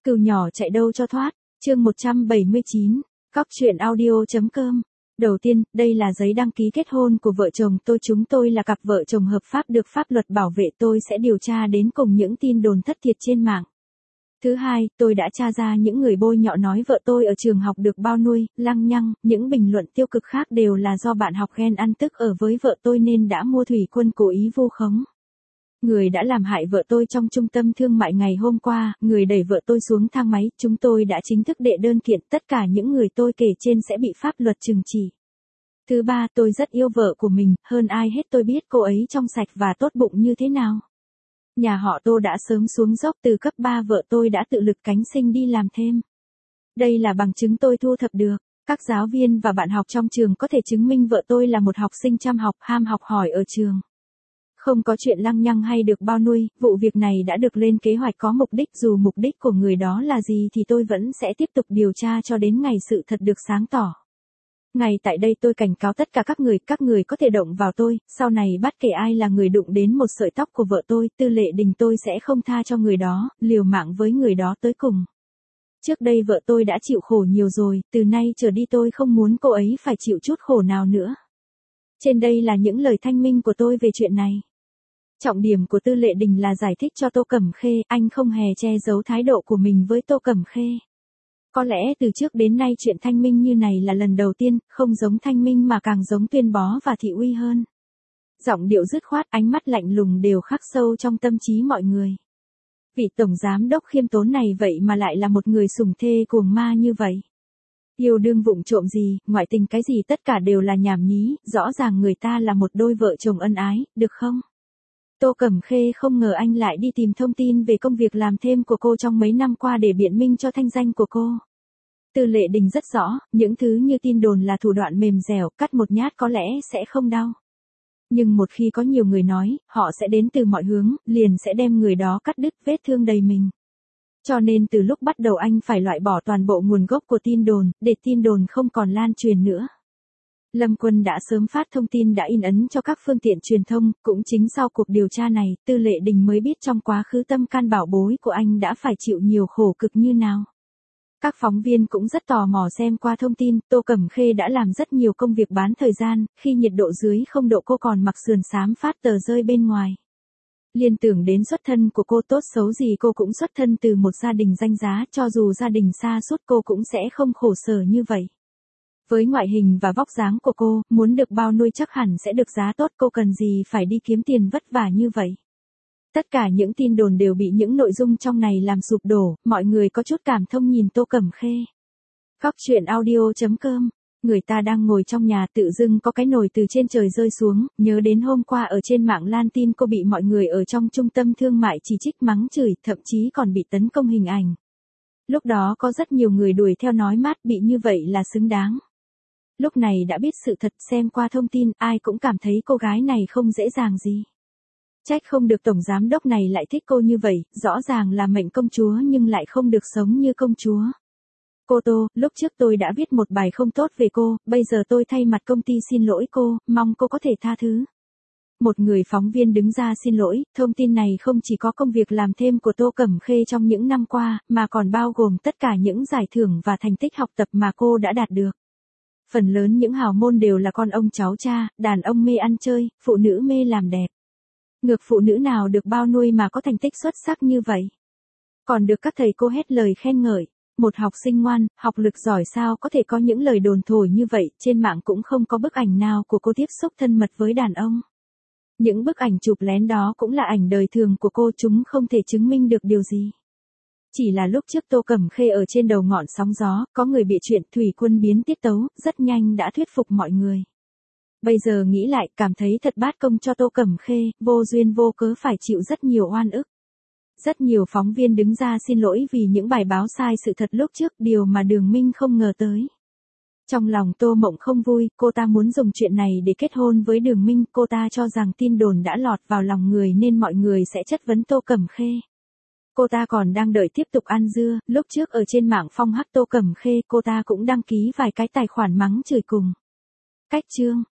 Cừu nhỏ chạy đâu cho thoát, chương 179, Cóc truyện audio.com. Đầu tiên, đây là giấy đăng ký kết hôn của vợ chồng tôi, chúng tôi là cặp vợ chồng hợp pháp được pháp luật bảo vệ, tôi sẽ điều tra đến cùng những tin đồn thất thiệt trên mạng. Thứ hai, tôi đã tra ra những người bôi nhọ nói vợ tôi ở trường học được bao nuôi, lăng nhăng, những bình luận tiêu cực khác đều là do bạn học ghen ăn tức ở với vợ tôi nên đã mua thủy quân cố ý vu khống. Người đã làm hại vợ tôi trong trung tâm thương mại ngày hôm qua, người đẩy vợ tôi xuống thang máy, chúng tôi đã chính thức đệ đơn kiện, tất cả những người tôi kể trên sẽ bị pháp luật trừng trị. Thứ ba, tôi rất yêu vợ của mình, hơn ai hết tôi biết cô ấy trong sạch và tốt bụng như thế nào. Nhà họ Tô đã sớm xuống dốc, từ cấp 3 vợ tôi đã tự lực cánh sinh đi làm thêm. Đây là bằng chứng tôi thu thập được. Các giáo viên và bạn học trong trường có thể chứng minh vợ tôi là một học sinh chăm học, ham học hỏi ở trường. Không có chuyện lăng nhăng hay được bao nuôi, vụ việc này đã được lên kế hoạch có mục đích, dù mục đích của người đó là gì thì tôi vẫn sẽ tiếp tục điều tra cho đến ngày sự thật được sáng tỏ. Ngay tại đây tôi cảnh cáo tất cả các người có thể động vào tôi, sau này bất kể ai là người đụng đến một sợi tóc của vợ tôi, Tư Lệ Đình tôi sẽ không tha cho người đó, liều mạng với người đó tới cùng. Trước đây vợ tôi đã chịu khổ nhiều rồi, từ nay trở đi tôi không muốn cô ấy phải chịu chút khổ nào nữa. Trên đây là những lời thanh minh của tôi về chuyện này. Trọng điểm của Tư Lệ Đình là giải thích cho Tô Cẩm Khê, anh không hề che giấu thái độ của mình với Tô Cẩm Khê. Có lẽ từ trước đến nay chuyện thanh minh như này là lần đầu tiên, không giống thanh minh mà càng giống tuyên bó và thị uy hơn. Giọng điệu dứt khoát, ánh mắt lạnh lùng đều khắc sâu trong tâm trí mọi người. Vị tổng giám đốc khiêm tốn này vậy mà lại là một người sủng thê cuồng ma như vậy. Yêu đương vụng trộm gì, ngoại tình cái gì tất cả đều là nhảm nhí, rõ ràng người ta là một đôi vợ chồng ân ái, được không? Tô Cẩm Khê không ngờ anh lại đi tìm thông tin về công việc làm thêm của cô trong mấy năm qua để biện minh cho thanh danh của cô. Tư Lệ Đình rất rõ, những thứ như tin đồn là thủ đoạn mềm dẻo, cắt một nhát có lẽ sẽ không đau. Nhưng một khi có nhiều người nói, họ sẽ đến từ mọi hướng, liền sẽ đem người đó cắt đứt vết thương đầy mình. Cho nên từ lúc bắt đầu anh phải loại bỏ toàn bộ nguồn gốc của tin đồn, để tin đồn không còn lan truyền nữa. Lâm Quân đã sớm phát thông tin đã in ấn cho các phương tiện truyền thông, cũng chính sau cuộc điều tra này, Tư Lệ Đình mới biết trong quá khứ tâm can bảo bối của anh đã phải chịu nhiều khổ cực như nào. Các phóng viên cũng rất tò mò xem qua thông tin, Tô Cẩm Khê đã làm rất nhiều công việc bán thời gian, khi nhiệt độ dưới 0 độ cô còn mặc sườn xám phát tờ rơi bên ngoài. Liên tưởng đến xuất thân của cô, tốt xấu gì cô cũng xuất thân từ một gia đình danh giá, cho dù gia đình xa sút cô cũng sẽ không khổ sở như vậy. Với ngoại hình và vóc dáng của cô, muốn được bao nuôi chắc hẳn sẽ được giá tốt, cô cần gì phải đi kiếm tiền vất vả như vậy. Tất cả những tin đồn đều bị những nội dung trong này làm sụp đổ, mọi người có chút cảm thông nhìn Tô Cẩm Khê. Cóc truyện audio.com. Người ta đang ngồi trong nhà tự dưng có cái nồi từ trên trời rơi xuống, nhớ đến hôm qua ở trên mạng lan tin cô bị mọi người ở trong trung tâm thương mại chỉ trích mắng chửi, thậm chí còn bị tấn công hình ảnh. Lúc đó có rất nhiều người đuổi theo nói mát, bị như vậy là xứng đáng. Lúc này đã biết sự thật, xem qua thông tin, ai cũng cảm thấy cô gái này không dễ dàng gì. Trách không được tổng giám đốc này lại thích cô như vậy, rõ ràng là mệnh công chúa nhưng lại không được sống như công chúa. Cô Tô, lúc trước tôi đã viết một bài không tốt về cô, bây giờ tôi thay mặt công ty xin lỗi cô, mong cô có thể tha thứ. Một người phóng viên đứng ra xin lỗi, thông tin này không chỉ có công việc làm thêm của Tô Cẩm Khê trong những năm qua, mà còn bao gồm tất cả những giải thưởng và thành tích học tập mà cô đã đạt được. Phần lớn những hào môn đều là con ông cháu cha, đàn ông mê ăn chơi, phụ nữ mê làm đẹp. Ngược phụ nữ nào được bao nuôi mà có thành tích xuất sắc như vậy. Còn được các thầy cô hết lời khen ngợi. Một học sinh ngoan, học lực giỏi sao có thể có những lời đồn thổi như vậy, trên mạng cũng không có bức ảnh nào của cô tiếp xúc thân mật với đàn ông. Những bức ảnh chụp lén đó cũng là ảnh đời thường của cô, chúng không thể chứng minh được điều gì. Chỉ là lúc trước Tô Cẩm Khê ở trên đầu ngọn sóng gió, có người bịa chuyện, thủy quân biến tiết tấu, rất nhanh đã thuyết phục mọi người. Bây giờ nghĩ lại, cảm thấy thật bát công cho Tô Cẩm Khê, vô duyên vô cớ phải chịu rất nhiều oan ức. Rất nhiều phóng viên đứng ra xin lỗi vì những bài báo sai sự thật lúc trước, điều mà Đường Minh không ngờ tới. Trong lòng Tô Mộng không vui, cô ta muốn dùng chuyện này để kết hôn với Đường Minh, cô ta cho rằng tin đồn đã lọt vào lòng người nên mọi người sẽ chất vấn Tô Cẩm Khê. Cô ta còn đang đợi tiếp tục ăn dưa, lúc trước ở trên mạng phong hắc Tô Cẩm Khê, cô ta cũng đăng ký vài cái tài khoản mắng chửi cùng. Cách chương.